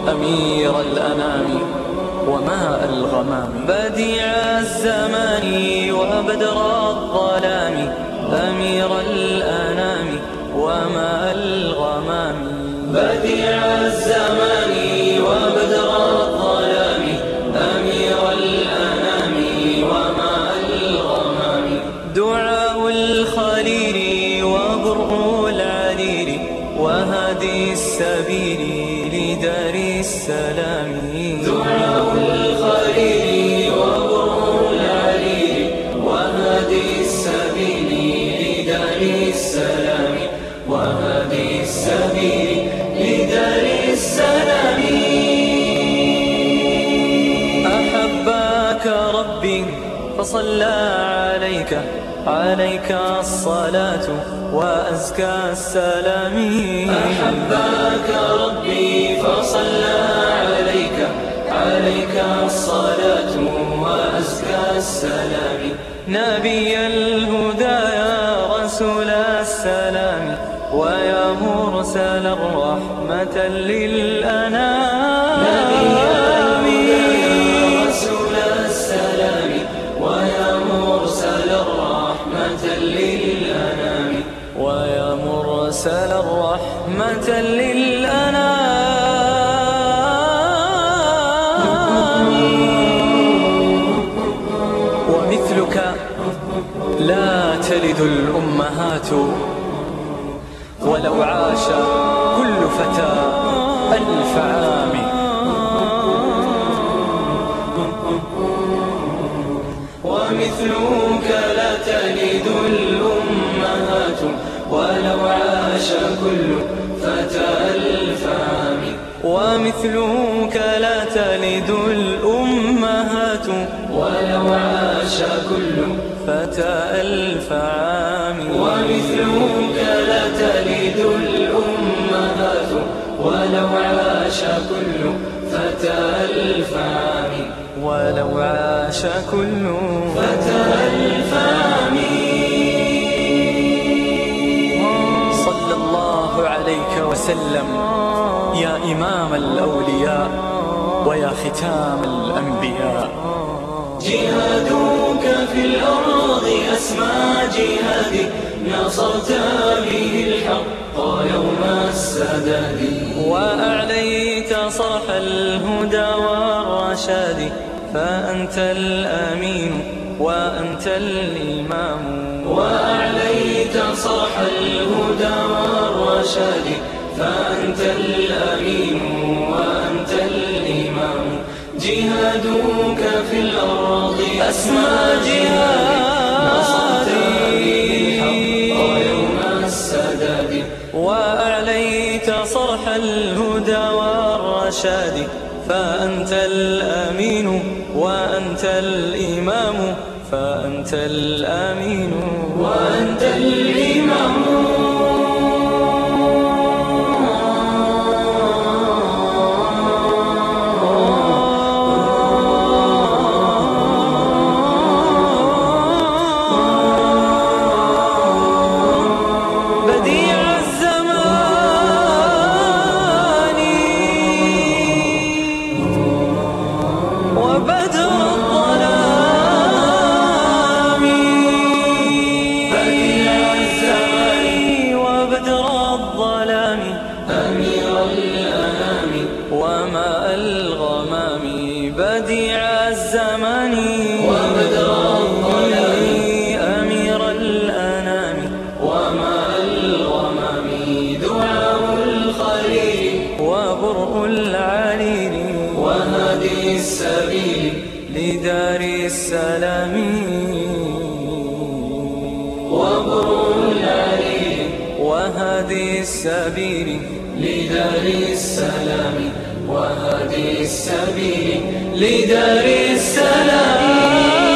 أمير الأنام وماء الغمام. بديع الزمان وبدر الظلام، أمير الأنام وماء الغمام. بديع الزمان وبدر الظلام، أمير الأنام وماء الغمام. دعاء الخليل وبرء العليل، وهادي السبيل لدار السلام. دعاء الخليل وبرء العليل، وهادي السبيل لدار السلام. وهادي السبيل لدار السلام. أحبك ربي فصلى عليك، عليك الصلاة وأزكى السلام. أحبك ربي فصلى عليك، عليك الصلاة وأزكى السلام. نبي الهدى يا رسول السلام، ويا مرسل الرحمة للأنام. نبي الهدى يا رسول السلام، ويا مرسل الرحمة للأنام. ويا مرسل الرحمة للأنام. ومثلك لا تلد الأمهات، ولو عاش كل فتى 1000 عام. ومثلك لا تلد الأمهات، ولو عاش كل فتى 1000 عام. ومثلك لا تلد الأمهات، ولو عاش كل فتى 1000 عام. ومثلك لا تلد الأمهات، ولو عاش كل فتى 1000 عام. ولو عاش كل فتى 1000 عام. صلى الله عليك وسلم يا إمام الأولياء، ويا ختام الأنبياء. جهادك في الأرض أسمى جهادي، نصرت به الحق يوم السداد. وأعليت صرح الهدى والرشاد، فأنت الأمين وأنت الإمام. وأعليت صرح الهدى والرشاد، فأنت الأمين وأنت الإمام. جهادك في الأرض أسمى جهاد، نصرت به الحق يوم السداد. وأعليت صرح الهدى والرشاد، فأنت الأمين وأنت الإمام. فأنت الأمين وأنت الإمام. أمير الأنام وماء الغمام. بديع الزمان وبدر الظلام، أمير الأنام وماء الغمام. دعاء الخليل وبرء العليل، وهادي السبيل لدار السلام. وبرء العليل وهادي السبيل لدار السلام. وهادي السبيل لدار السلام.